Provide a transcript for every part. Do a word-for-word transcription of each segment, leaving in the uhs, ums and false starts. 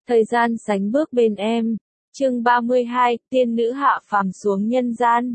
Thời gian sánh bước bên em. Chương ba mươi hai, tiên nữ hạ phàm xuống nhân gian.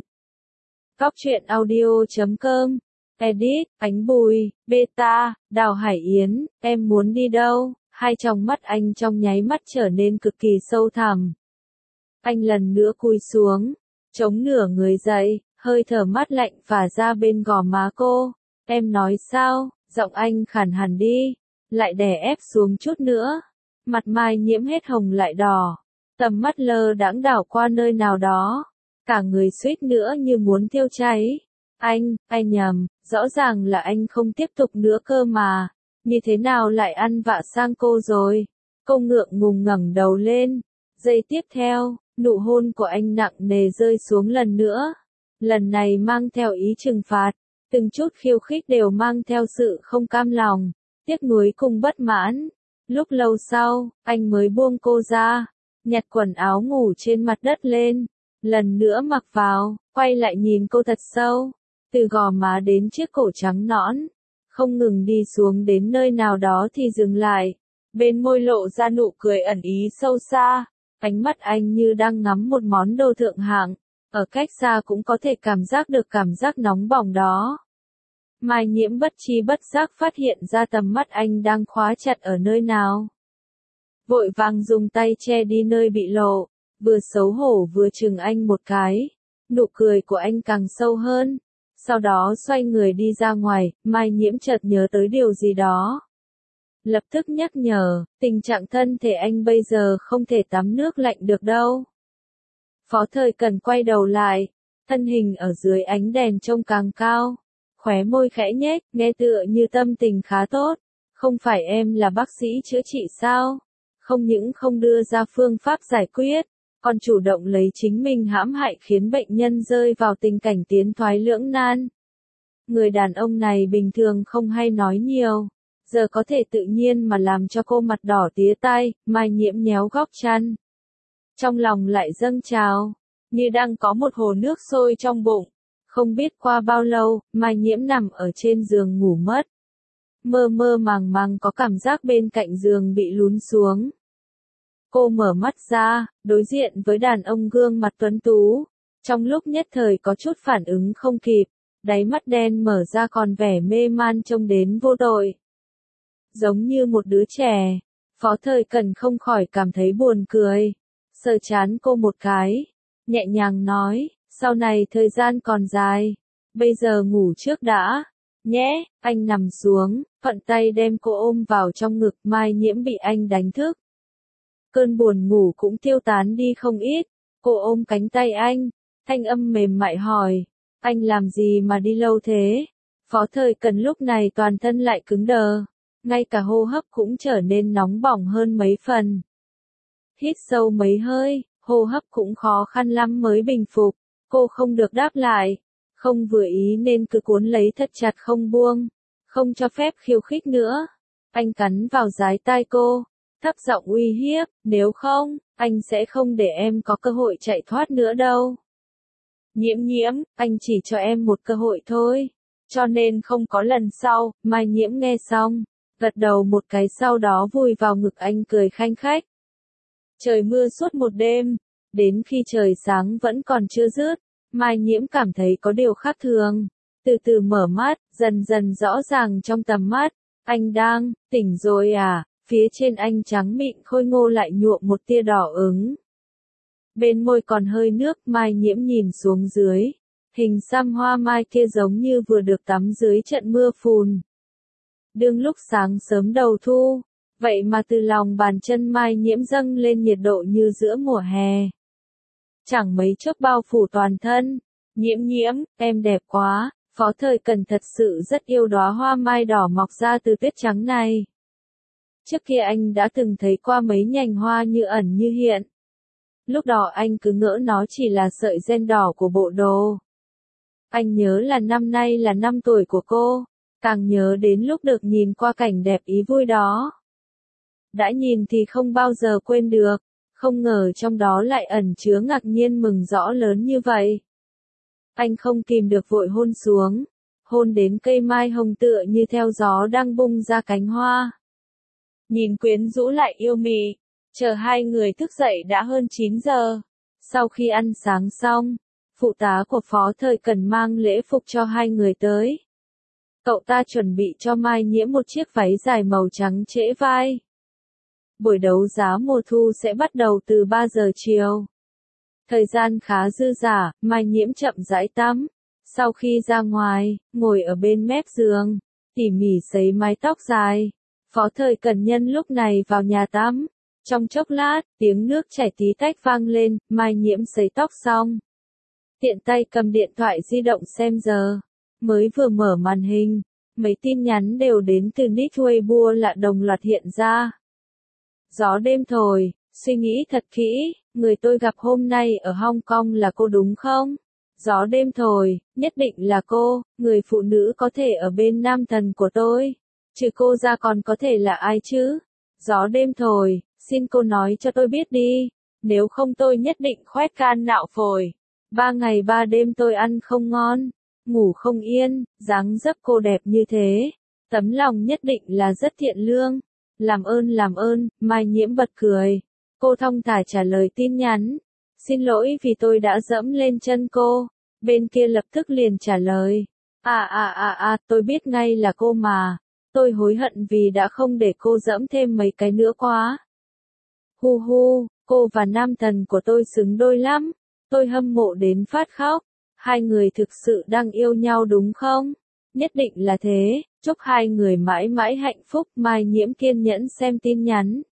Góc truyện audio chấm com. Edit, Ánh Bùi, Beta, Đào Hải Yến, em muốn đi đâu? Hai tròng mắt anh trong nháy mắt trở nên cực kỳ sâu thẳm. Anh lần nữa cúi xuống, chống nửa người dậy, hơi thở mát lạnh phả ra bên gò má cô. Em nói sao? Giọng anh khàn hẳn đi, lại đè ép xuống chút nữa. Mặt Mai Nhiễm hết hồng lại đỏ, tầm mắt lơ đãng đảo qua nơi nào đó, cả người suýt nữa như muốn thiêu cháy. Anh, anh nhầm, rõ ràng là anh không tiếp tục nữa cơ mà, như thế nào lại ăn vạ sang cô rồi? Cô ngượng ngùng ngẩng đầu lên, giây tiếp theo, nụ hôn của anh nặng nề rơi xuống lần nữa, lần này mang theo ý trừng phạt, từng chút khiêu khích đều mang theo sự không cam lòng, tiếc nuối cùng bất mãn. Lúc lâu sau, anh mới buông cô ra, nhặt quần áo ngủ trên mặt đất lên, lần nữa mặc vào, quay lại nhìn cô thật sâu, từ gò má đến chiếc cổ trắng nõn, không ngừng đi xuống đến nơi nào đó thì dừng lại, bên môi lộ ra nụ cười ẩn ý sâu xa, ánh mắt anh như đang ngắm một món đồ thượng hạng, ở cách xa cũng có thể cảm giác được cảm giác nóng bỏng đó. Mai Nhiễm bất tri bất giác phát hiện ra tầm mắt anh đang khóa chặt ở nơi nào. Vội vàng dùng tay che đi nơi bị lộ, vừa xấu hổ vừa chừng anh một cái. Nụ cười của anh càng sâu hơn. Sau đó xoay người đi ra ngoài, Mai Nhiễm chợt nhớ tới điều gì đó. Lập tức nhắc nhở, tình trạng thân thể anh bây giờ không thể tắm nước lạnh được đâu. Phó Thời Cần quay đầu lại, thân hình ở dưới ánh đèn trông càng cao. Khóe môi khẽ nhếch, nghe tựa như tâm tình khá tốt. Không phải em là bác sĩ chữa trị sao? Không những không đưa ra phương pháp giải quyết, còn chủ động lấy chính mình hãm hại khiến bệnh nhân rơi vào tình cảnh tiến thoái lưỡng nan. Người đàn ông này bình thường không hay nói nhiều, giờ có thể tự nhiên mà làm cho cô mặt đỏ tía tai. Mai Nhiễm nhéo góc chăn. Trong lòng lại dâng trào, như đang có một hồ nước sôi trong bụng. Không biết qua bao lâu, Mai Nhiễm nằm ở trên giường ngủ mất. Mơ mơ màng màng có cảm giác bên cạnh giường bị lún xuống. Cô mở mắt ra, đối diện với đàn ông gương mặt tuấn tú. Trong lúc nhất thời có chút phản ứng không kịp, đáy mắt đen mở ra còn vẻ mê man trông đến vô tội. Giống như một đứa trẻ, Phó Thời Cần không khỏi cảm thấy buồn cười. Sờ chán cô một cái, nhẹ nhàng nói. Sau này thời gian còn dài, bây giờ ngủ trước đã, nhé. Anh nằm xuống, thuận tay đem cô ôm vào trong ngực. Mai Nhiễm bị anh đánh thức. Cơn buồn ngủ cũng tiêu tán đi không ít, cô ôm cánh tay anh, thanh âm mềm mại hỏi, anh làm gì mà đi lâu thế? Phó Thời Cần lúc này toàn thân lại cứng đờ, ngay cả hô hấp cũng trở nên nóng bỏng hơn mấy phần. Hít sâu mấy hơi, hô hấp cũng khó khăn lắm mới bình phục. Cô không được đáp lại, không vừa ý nên cứ cuốn lấy thật chặt không buông, không cho phép khiêu khích nữa. Anh cắn vào dái tai cô, thấp giọng uy hiếp, nếu không, anh sẽ không để em có cơ hội chạy thoát nữa đâu. Nhiễm Nhiễm, anh chỉ cho em một cơ hội thôi, cho nên không có lần sau. Mai Nhiễm nghe xong, gật đầu một cái sau đó vùi vào ngực anh cười khanh khách. Trời mưa suốt một đêm. Đến khi trời sáng vẫn còn chưa dứt, Mai Nhiễm cảm thấy có điều khác thường. Từ từ mở mắt, dần dần rõ ràng trong tầm mắt. Anh đang, tỉnh rồi à? Phía trên anh trắng mịn khôi ngô lại nhuộm một tia đỏ ửng. Bên môi còn hơi nước. Mai Nhiễm nhìn xuống dưới. Hình xăm hoa mai kia giống như vừa được tắm dưới trận mưa phùn. Đương lúc sáng sớm đầu thu, vậy mà từ lòng bàn chân Mai Nhiễm dâng lên nhiệt độ như giữa mùa hè. Chẳng mấy chốc bao phủ toàn thân. Nhiễm Nhiễm, em đẹp quá. Phó Thời Cần thật sự rất yêu đóa hoa mai đỏ mọc ra từ tuyết trắng này. Trước kia anh đã từng thấy qua mấy nhành hoa như ẩn như hiện. Lúc đó anh cứ ngỡ nó chỉ là sợi ren đỏ của bộ đồ. Anh nhớ là năm nay là năm tuổi của cô, càng nhớ đến lúc được nhìn qua cảnh đẹp ý vui đó. Đã nhìn thì không bao giờ quên được. Không ngờ trong đó lại ẩn chứa ngạc nhiên mừng rõ lớn như vậy. Anh không kìm được vội hôn xuống, hôn đến cây mai hồng tựa như theo gió đang bung ra cánh hoa. Nhìn quyến rũ lại yêu mị, Chờ hai người thức dậy đã hơn chín giờ. Sau khi ăn sáng xong, phụ tá của Phó Thời Cần mang lễ phục cho hai người tới. Cậu ta chuẩn bị cho Mai Nhiễm một chiếc váy dài màu trắng trễ vai. Buổi đấu giá mùa thu sẽ bắt đầu từ ba giờ chiều. Thời gian khá dư dả, Mai Nhiễm chậm rãi tắm. Sau khi ra ngoài, ngồi ở bên mép giường, tỉ mỉ sấy mái tóc dài. Phó Thời Cần nhân lúc này vào nhà tắm. Trong chốc lát, tiếng nước chảy tí tách vang lên, Mai Nhiễm sấy tóc xong. Tiện tay cầm điện thoại di động xem giờ. Mới vừa mở màn hình, mấy tin nhắn đều đến từ nick Weibo lạ đồng loạt hiện ra. Gió đêm thổi, suy nghĩ thật kỹ, người tôi gặp hôm nay ở Hong Kong là cô đúng không? Gió đêm thổi, nhất định là cô, người phụ nữ có thể ở bên nam thần của tôi. Trừ cô ra còn có thể là ai chứ? Gió đêm thổi, xin cô nói cho tôi biết đi, nếu không tôi nhất định khoét can nạo phổi. Ba ngày ba đêm tôi ăn không ngon, ngủ không yên, dáng dấp cô đẹp như thế, tấm lòng nhất định là rất thiện lương. Làm ơn làm ơn, Mai Nhiễm bật cười. Cô thong thả trả lời tin nhắn. Xin lỗi vì tôi đã dẫm lên chân cô. Bên kia lập tức liền trả lời. À à à à, tôi biết ngay là cô mà. Tôi hối hận vì đã không để cô dẫm thêm mấy cái nữa quá. Hu hu, cô và nam thần của tôi xứng đôi lắm. Tôi hâm mộ đến phát khóc. Hai người thực sự đang yêu nhau đúng không? Nhất định là thế, chúc hai người mãi mãi hạnh phúc. Mai Nhiễm kiên nhẫn xem tin nhắn.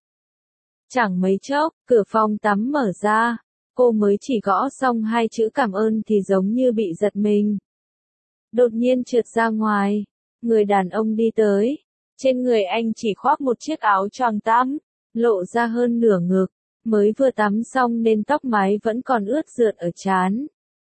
Chẳng mấy chốc, cửa phòng tắm mở ra. Cô mới chỉ gõ xong hai chữ cảm ơn thì giống như bị giật mình. Đột nhiên trượt ra ngoài. Người đàn ông đi tới. Trên người anh chỉ khoác một chiếc áo choàng tắm, lộ ra hơn nửa ngực. Mới vừa tắm xong nên tóc mái vẫn còn ướt rượt ở trán.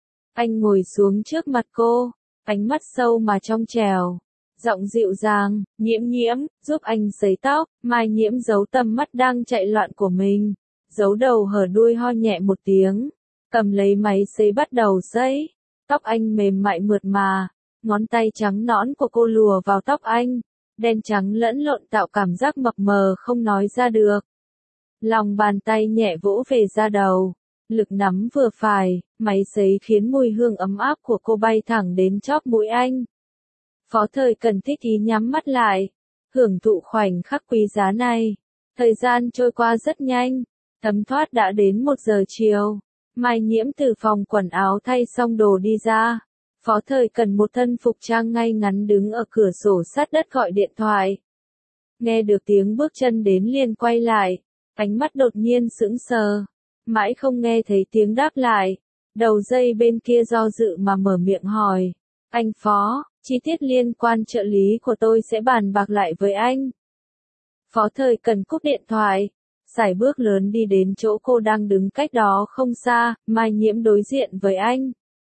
Anh ngồi xuống trước mặt cô, ánh mắt sâu mà trong trẻo, giọng dịu dàng, Nhiễm Nhiễm, giúp anh sấy tóc. Mai Nhiễm giấu tầm mắt đang chạy loạn của mình, giấu đầu hở đuôi ho nhẹ một tiếng, cầm lấy máy sấy bắt đầu sấy. Tóc anh mềm mại mượt mà, ngón tay trắng nõn của cô lùa vào tóc anh, đen trắng lẫn lộn tạo cảm giác mập mờ không nói ra được. Lòng bàn tay nhẹ vỗ về da đầu, lực nắm vừa phải, máy sấy khiến mùi hương ấm áp của cô bay thẳng đến chóp mũi anh. Phó Thời Cần thích ý nhắm mắt lại, hưởng thụ khoảnh khắc quý giá này. Thời gian trôi qua rất nhanh, thấm thoát đã đến một giờ chiều. Mai Nhiễm từ phòng quần áo thay xong đồ đi ra. Phó Thời Cần một thân phục trang ngay ngắn đứng ở cửa sổ sát đất gọi điện thoại. Nghe được tiếng bước chân đến liền quay lại, ánh mắt đột nhiên sững sờ. Mãi không nghe thấy tiếng đáp lại, đầu dây bên kia do dự mà mở miệng hỏi. Anh Phó, chi tiết liên quan trợ lý của tôi sẽ bàn bạc lại với anh. Phó Thời Cần cúp điện thoại, sải bước lớn đi đến chỗ cô đang đứng cách đó không xa. Mai Nhiễm đối diện với anh.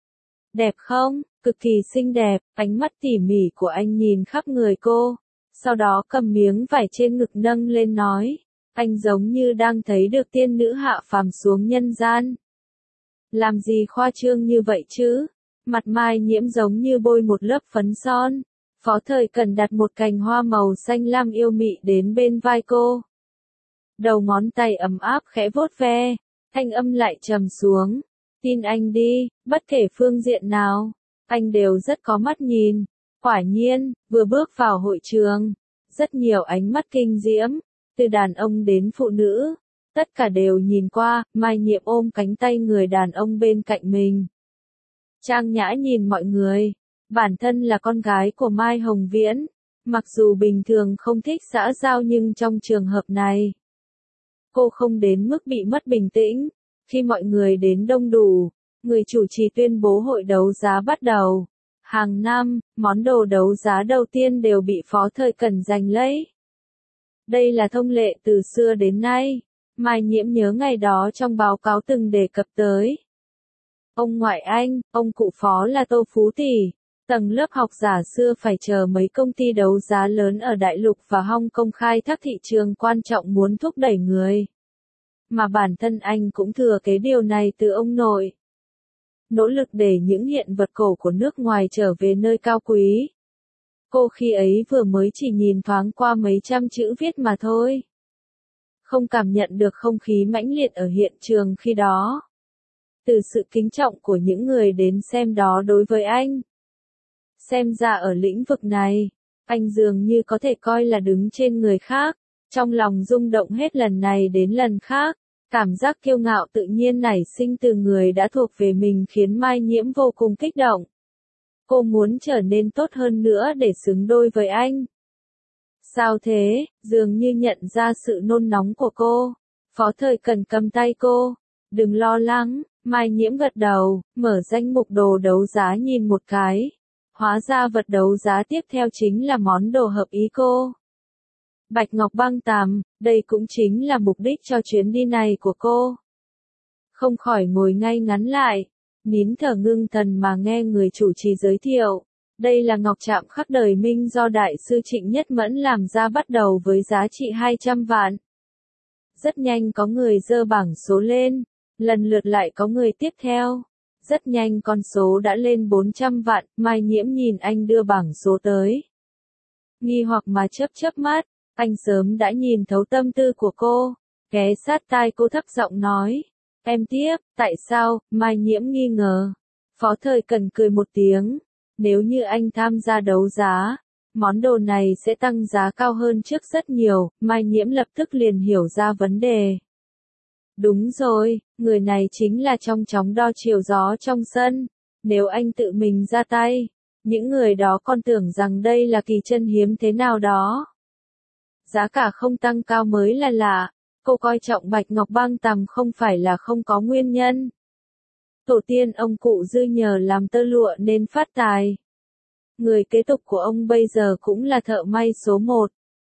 Đẹp không? Cực kỳ xinh đẹp, ánh mắt tỉ mỉ của anh nhìn khắp người cô. Sau đó cầm miếng vải trên ngực nâng lên nói. Anh giống như đang thấy được tiên nữ hạ phàm xuống nhân gian. Làm gì khoa trương như vậy chứ? Mặt Mai Nhiễm giống như bôi một lớp phấn son. Phó Thời Cần đặt một cành hoa màu xanh lam yêu mị đến bên vai cô. Đầu ngón tay ấm áp khẽ vuốt ve, thanh âm lại trầm xuống. Tin anh đi, bất kể phương diện nào, anh đều rất có mắt nhìn. Quả nhiên, vừa bước vào hội trường, rất nhiều ánh mắt kinh diễm, từ đàn ông đến phụ nữ, tất cả đều nhìn qua. Mai Nhiễm ôm cánh tay người đàn ông bên cạnh mình. Trang nhã nhìn mọi người, bản thân là con gái của Mai Hồng Viễn, mặc dù bình thường không thích xã giao nhưng trong trường hợp này, cô không đến mức bị mất bình tĩnh. Khi mọi người đến đông đủ, người chủ trì tuyên bố hội đấu giá bắt đầu. Hàng năm, món đồ đấu giá đầu tiên đều bị Phó Thời Cần giành lấy. Đây là thông lệ từ xưa đến nay. Mai Nhiễm nhớ ngày đó trong báo cáo từng đề cập tới. Ông ngoại anh, ông cụ Phó là Tô Phú Tỷ. Tầng lớp học giả xưa phải chờ mấy công ty đấu giá lớn ở Đại Lục và Hong Kong khai thác thị trường quan trọng muốn thúc đẩy người. Mà bản thân anh cũng thừa kế điều này từ ông nội. Nỗ lực để những hiện vật cổ của nước ngoài trở về nơi cao quý. Cô khi ấy vừa mới chỉ nhìn thoáng qua mấy trăm chữ viết mà thôi. không cảm nhận được không khí mãnh liệt ở hiện trường khi đó. Từ sự kính trọng của những người đến xem đó đối với anh. Xem ra ở lĩnh vực này, anh dường như có thể coi là đứng trên người khác, trong lòng rung động hết lần này đến lần khác. Cảm giác kiêu ngạo tự nhiên nảy sinh từ người đã thuộc về mình khiến Mai Nhiễm vô cùng kích động. Cô muốn trở nên tốt hơn nữa để xứng đôi với anh. Sao thế? Dường như nhận ra sự nôn nóng của cô. Phó Thời Cần cầm tay cô. Đừng lo lắng, Mai Nhiễm gật đầu, mở danh mục đồ đấu giá nhìn một cái. Hóa ra vật đấu giá tiếp theo chính là món đồ hợp ý cô. Bạch ngọc băng tằm, đây cũng chính là mục đích cho chuyến đi này của cô. Không khỏi ngồi ngay ngắn lại, nín thở ngưng thần mà nghe người chủ trì giới thiệu. Đây là ngọc trạm khắc đời Minh do Đại sư Trịnh Nhất Mẫn làm ra bắt đầu với giá trị hai trăm vạn. Rất nhanh có người dơ bảng số lên, lần lượt lại có người tiếp theo. Rất nhanh con số đã lên bốn trăm vạn, Mai Nhiễm nhìn anh đưa bảng số tới. Nghi hoặc mà chớp chớp mắt, anh sớm đã nhìn thấu tâm tư của cô, ghé sát tai cô thấp giọng nói. Em tiếp, tại sao? Mai Nhiễm nghi ngờ. Phó Thời Cần cười một tiếng. Nếu như anh tham gia đấu giá, món đồ này sẽ tăng giá cao hơn trước rất nhiều. Mai Nhiễm lập tức liền hiểu ra vấn đề. Đúng rồi, người này chính là trong chóng đo chiều gió trong sân. Nếu anh tự mình ra tay, những người đó còn tưởng rằng đây là kỳ chân hiếm thế nào đó. Giá cả không tăng cao mới là lạ. Cô coi trọng bạch ngọc băng tằm không phải là không có nguyên nhân. Tổ tiên ông cụ Dư nhờ làm tơ lụa nên phát tài. Người kế tục của ông bây giờ cũng là thợ may số một.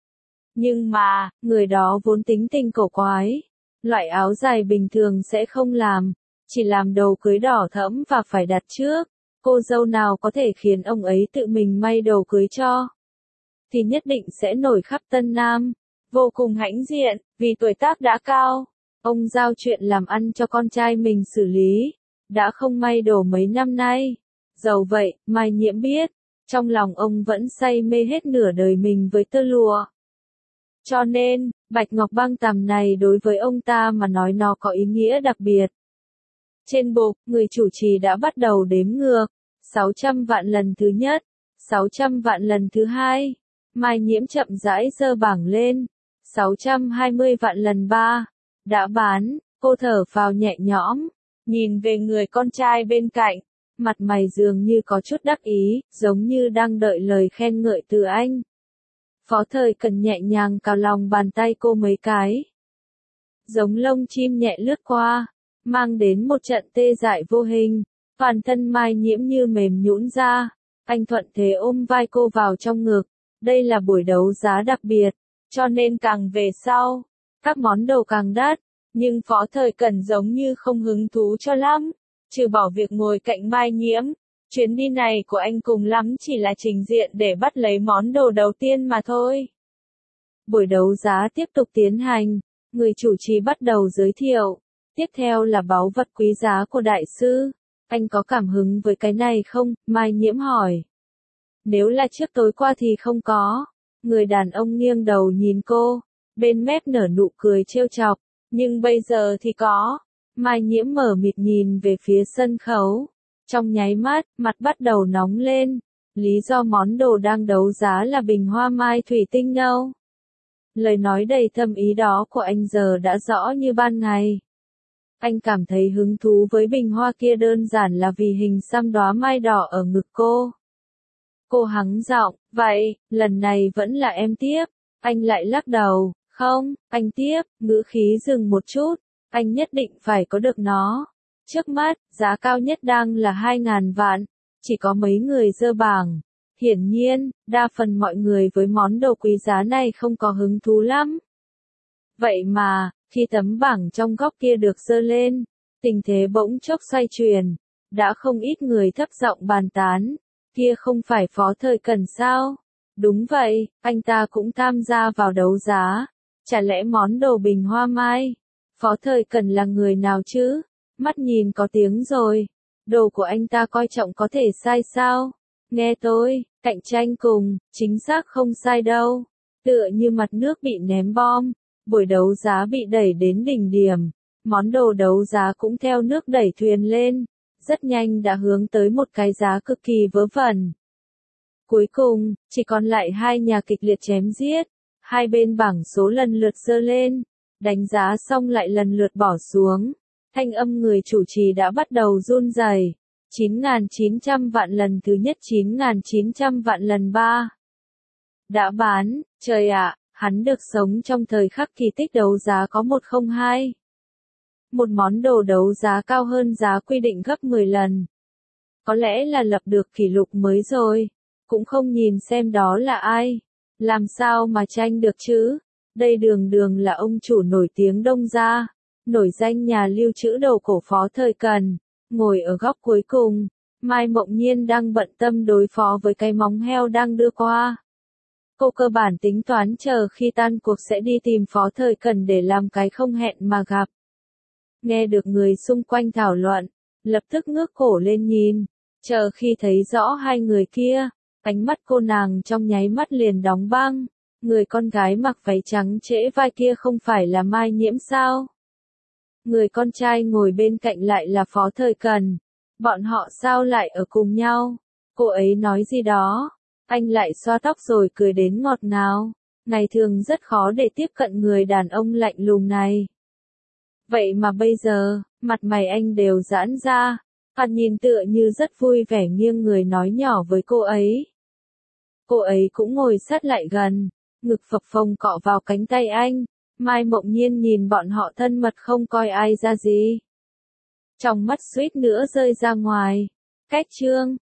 Nhưng mà, người đó vốn tính tình cổ quái. Loại áo dài bình thường sẽ không làm, chỉ làm đồ cưới đỏ thẫm và phải đặt trước. Cô dâu nào có thể khiến ông ấy tự mình may đồ cưới cho, thì nhất định sẽ nổi khắp Tân Nam. Vô cùng hãnh diện, vì tuổi tác đã cao, ông giao chuyện làm ăn cho con trai mình xử lý, đã không may đồ mấy năm nay. Dẫu vậy, Mai Nhiễm biết, trong lòng ông vẫn say mê hết nửa đời mình với tơ lụa. Cho nên, bạch ngọc băng tằm này đối với ông ta mà nói nó có ý nghĩa đặc biệt. Trên bục, người chủ trì đã bắt đầu đếm ngược, sáu trăm vạn lần thứ nhất, sáu trăm vạn lần thứ hai. Mai Nhiễm chậm rãi giơ bảng lên. sáu trăm hai mươi vạn lần ba. Đã bán, cô thở phào nhẹ nhõm. Nhìn về người con trai bên cạnh. Mặt mày dường như có chút đắc ý, giống như đang đợi lời khen ngợi từ anh. Phó Thời Cần nhẹ nhàng cào lòng bàn tay cô mấy cái. Giống lông chim nhẹ lướt qua, mang đến một trận tê dại vô hình. Toàn thân Mai Nhiễm như mềm nhũn ra. Anh thuận thế ôm vai cô vào trong ngực. Đây là buổi đấu giá đặc biệt, cho nên càng về sau, các món đồ càng đắt. Nhưng Phó Thời Cần giống như không hứng thú cho lắm. Trừ bỏ việc ngồi cạnh Mai Nhiễm, chuyến đi này của anh cùng lắm chỉ là trình diện để bắt lấy món đồ đầu tiên mà thôi. Buổi đấu giá tiếp tục tiến hành, người chủ trì bắt đầu giới thiệu. Tiếp theo là báu vật quý giá của đại sư. Anh có cảm hứng với cái này không? Mai Nhiễm hỏi. Nếu là trước tối qua thì không có. Người đàn ông nghiêng đầu nhìn cô, bên mép nở nụ cười trêu chọc. Nhưng bây giờ thì có. Mai Nhiễm mở mịt nhìn về phía sân khấu. Trong nháy mắt, mặt bắt đầu nóng lên. Lý do món đồ đang đấu giá là bình hoa mai thủy tinh nâu. Lời nói đầy thâm ý đó của anh giờ đã rõ như ban ngày. Anh cảm thấy hứng thú với bình hoa kia đơn giản là vì hình xăm đóa mai đỏ ở ngực cô. Cô hắng giọng, vậy, lần này vẫn là em tiếp. Anh lại lắc đầu, không, anh tiếp, ngữ khí dừng một chút. Anh nhất định phải có được nó. Trước mắt, giá cao nhất đang là hai ngàn vạn. Chỉ có mấy người dơ bảng. Hiển nhiên, đa phần mọi người với món đồ quý giá này không có hứng thú lắm. Vậy mà, khi tấm bảng trong góc kia được dơ lên, tình thế bỗng chốc xoay chuyển. Đã không ít người thấp giọng bàn tán. Kia không phải Phó Thời Cần sao? Đúng vậy, anh ta cũng tham gia vào đấu giá. Chả lẽ món đồ bình hoa mai? Phó Thời Cần là người nào chứ? Mắt nhìn có tiếng rồi. Đồ của anh ta coi trọng có thể sai sao? Nghe tôi, cạnh tranh cùng, chính xác không sai đâu. Tựa như mặt nước bị ném bom. Buổi đấu giá bị đẩy đến đỉnh điểm, món đồ đấu giá cũng theo nước đẩy thuyền lên, rất nhanh đã hướng tới một cái giá cực kỳ vớ vẩn. Cuối cùng, chỉ còn lại hai nhà kịch liệt chém giết, hai bên bảng số lần lượt giơ lên, đánh giá xong lại lần lượt bỏ xuống, thanh âm người chủ trì đã bắt đầu run rẩy. chín nghìn chín trăm vạn lần thứ nhất, chín nghìn chín trăm vạn lần ba. Đã bán, trời ạ, hắn được sống trong thời khắc kỳ tích đấu giá có một không hai. Một món đồ đấu giá cao hơn giá quy định gấp mười lần. Có lẽ là lập được kỷ lục mới rồi, cũng không nhìn xem đó là ai. Làm sao mà tranh được chứ? Đây đường đường là ông chủ nổi tiếng Đông Gia, nổi danh nhà lưu trữ đồ cổ Phó Thời Cần, ngồi ở góc cuối cùng. Mai Mộng Nhiên đang bận tâm đối phó với cái móng heo đang đưa qua. Cô cơ bản tính toán chờ khi tan cuộc sẽ đi tìm Phó Thời Cần để làm cái không hẹn mà gặp. Nghe được người xung quanh thảo luận, lập tức ngước cổ lên nhìn, chờ khi thấy rõ hai người kia, ánh mắt cô nàng trong nháy mắt liền đóng băng. Người con gái mặc váy trắng trễ vai kia không phải là Mai Nhiễm sao? Người con trai ngồi bên cạnh lại là Phó Thời Cần. Bọn họ sao lại ở cùng nhau? Cô ấy nói gì đó? Anh lại xoa tóc rồi cười đến ngọt ngào. Ngày thường rất khó để tiếp cận người đàn ông lạnh lùng này. Vậy mà bây giờ, mặt mày anh đều giãn ra. Hắn nhìn tựa như rất vui vẻ nghiêng người nói nhỏ với cô ấy. Cô ấy cũng ngồi sát lại gần, ngực phập phồng cọ vào cánh tay anh. Mai Mộng Nhiên nhìn bọn họ thân mật không coi ai ra gì. Trong mắt suýt nữa rơi ra ngoài. Cách chương